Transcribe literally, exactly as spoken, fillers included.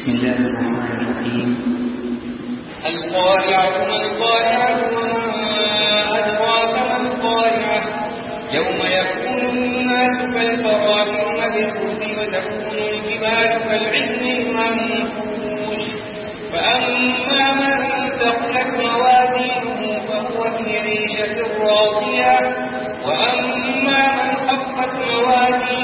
بسم الله الرحمن الرحيم. القارعة ما القارعة وما أدراك ما القارعة يوم يكون الناس كالفراش المبثوث وتكون الجبال كالعهن المنفوش فأما من ثقلت موازينه فهو في عيشة راضية وأما من خفت موازينه